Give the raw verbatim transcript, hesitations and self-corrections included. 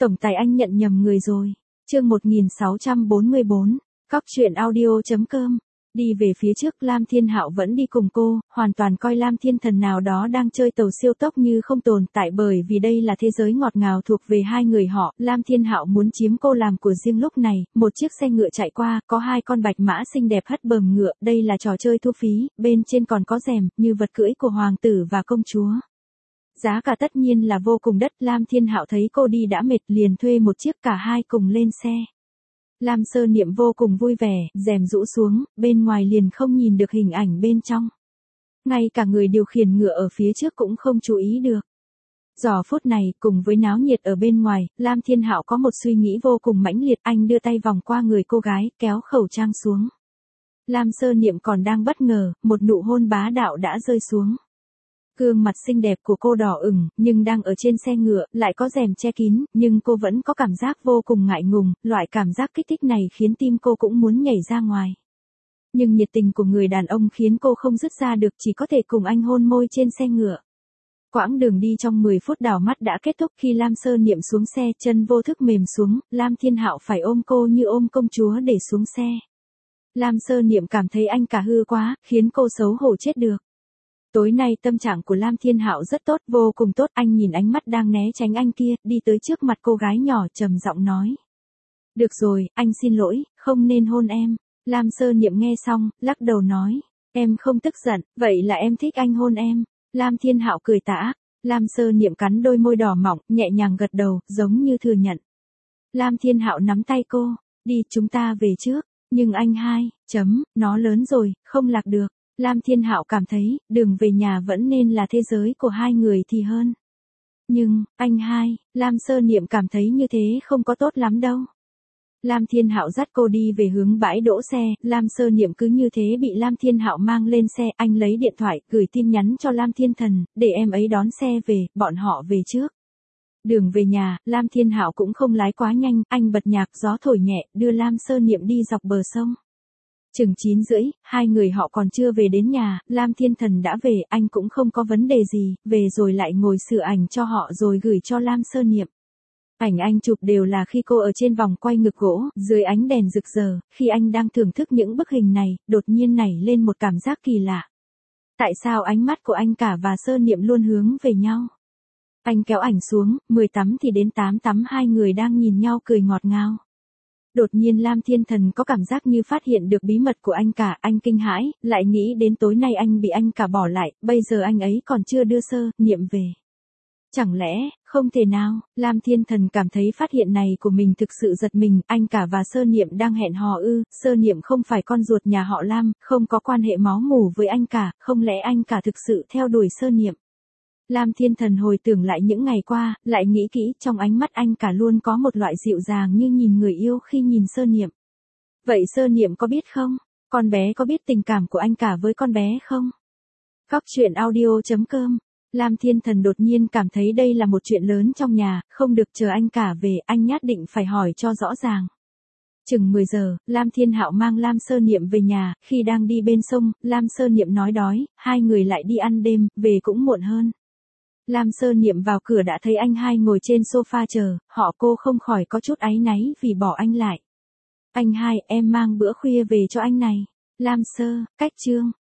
Tổng tài anh nhận nhầm người rồi. Chương một nghìn sáu trăm bốn mươi tư, cóc truyện audio chấm com. Đi về phía trước, Lam Thiên Hạo vẫn đi cùng cô, hoàn toàn coi Lam Thiên Thần nào đó đang chơi tàu siêu tốc như không tồn tại, bởi vì đây là thế giới ngọt ngào thuộc về hai người họ. Lam Thiên Hạo muốn chiếm cô làm của riêng. Lúc này, một chiếc xe ngựa chạy qua, có hai con bạch mã xinh đẹp hất bờm ngựa, đây là trò chơi thu phí, bên trên còn có rèm, như vật cưỡi của hoàng tử và công chúa. Giá cả tất nhiên là vô cùng đắt. Lam Thiên Hạo thấy cô đi đã mệt, liền thuê một chiếc, cả hai cùng lên xe. Lam Sơ Niệm vô cùng vui vẻ, rèm rũ xuống, bên ngoài liền không nhìn được hình ảnh bên trong. Ngay cả người điều khiển ngựa ở phía trước cũng không chú ý được. Giờ phút này, cùng với náo nhiệt ở bên ngoài, Lam Thiên Hạo có một suy nghĩ vô cùng mãnh liệt. Anh đưa tay vòng qua người cô gái, kéo khẩu trang xuống. Lam Sơ Niệm còn đang bất ngờ, một nụ hôn bá đạo đã rơi xuống. Gương mặt xinh đẹp của cô đỏ ửng, nhưng đang ở trên xe ngựa, lại có rèm che kín, nhưng cô vẫn có cảm giác vô cùng ngại ngùng, loại cảm giác kích thích này khiến tim cô cũng muốn nhảy ra ngoài. Nhưng nhiệt tình của người đàn ông khiến cô không dứt ra được, chỉ có thể cùng anh hôn môi trên xe ngựa. Quãng đường đi trong mười phút đảo mắt đã kết thúc. Khi Lam Sơ Niệm xuống xe, chân vô thức mềm xuống, Lam Thiên Hạo phải ôm cô như ôm công chúa để xuống xe. Lam Sơ Niệm cảm thấy anh cả hư quá, khiến cô xấu hổ chết được. Tối nay tâm trạng của Lam Thiên Hạo rất tốt, vô cùng tốt. Anh nhìn ánh mắt đang né tránh anh kia, đi tới trước mặt cô gái nhỏ, trầm giọng nói. Được rồi, anh xin lỗi, không nên hôn em. Lam Sơ Niệm nghe xong, lắc đầu nói. Em không tức giận, vậy là em thích anh hôn em. Lam Thiên Hạo cười tả. Lam Sơ Niệm cắn đôi môi đỏ mọng, nhẹ nhàng gật đầu, giống như thừa nhận. Lam Thiên Hạo nắm tay cô. Đi, chúng ta về trước. Nhưng anh hai, chấm, nó lớn rồi, không lạc được. Lam Thiên Hạo cảm thấy, đường về nhà vẫn nên là thế giới của hai người thì hơn. Nhưng, anh hai, Lam Sơ Niệm cảm thấy như thế không có tốt lắm đâu. Lam Thiên Hạo dắt cô đi về hướng bãi đỗ xe, Lam Sơ Niệm cứ như thế bị Lam Thiên Hạo mang lên xe. Anh lấy điện thoại, gửi tin nhắn cho Lam Thiên Thần, để em ấy đón xe về, bọn họ về trước. Đường về nhà, Lam Thiên Hạo cũng không lái quá nhanh, anh bật nhạc gió thổi nhẹ, đưa Lam Sơ Niệm đi dọc bờ sông. Chừng chín rưỡi, hai người họ còn chưa về đến nhà, Lam Thiên Thần đã về, anh cũng không có vấn đề gì, về rồi lại ngồi sửa ảnh cho họ rồi gửi cho Lam Sơ Niệm. Ảnh anh chụp đều là khi cô ở trên vòng quay ngực gỗ, dưới ánh đèn rực rỡ. Khi anh đang thưởng thức những bức hình này, đột nhiên nảy lên một cảm giác kỳ lạ. Tại sao ánh mắt của anh cả và Sơ Niệm luôn hướng về nhau? Anh kéo ảnh xuống, mười tắm thì đến tám tắm, hai người đang nhìn nhau cười ngọt ngào. Đột nhiên Lam Thiên Thần có cảm giác như phát hiện được bí mật của anh cả, anh kinh hãi, lại nghĩ đến tối nay anh bị anh cả bỏ lại, bây giờ anh ấy còn chưa đưa Sơ Niệm về. Chẳng lẽ, không thể nào, Lam Thiên Thần cảm thấy phát hiện này của mình thực sự giật mình, anh cả và Sơ Niệm đang hẹn hò ư? Sơ Niệm không phải con ruột nhà họ Lam, không có quan hệ máu mủ với anh cả, không lẽ anh cả thực sự theo đuổi Sơ Niệm? Lam Thiên Thần hồi tưởng lại những ngày qua, lại nghĩ kỹ, trong ánh mắt anh cả luôn có một loại dịu dàng như nhìn người yêu khi nhìn Sơ Niệm. Vậy Sơ Niệm có biết không? Con bé có biết tình cảm của anh cả với con bé không? Cóc truyện audio chấm com. Lam Thiên Thần đột nhiên cảm thấy đây là một chuyện lớn trong nhà, không được chờ anh cả về, anh nhất định phải hỏi cho rõ ràng. Chừng mười giờ, Lam Thiên Hạo mang Lam Sơ Niệm về nhà, khi đang đi bên sông, Lam Sơ Niệm nói đói, hai người lại đi ăn đêm, về cũng muộn hơn. Lam Sơ Niệm vào cửa đã thấy anh hai ngồi trên sofa chờ, họ cô không khỏi có chút áy náy vì bỏ anh lại. Anh hai, em mang bữa khuya về cho anh này. Lam Sơ, cách chương.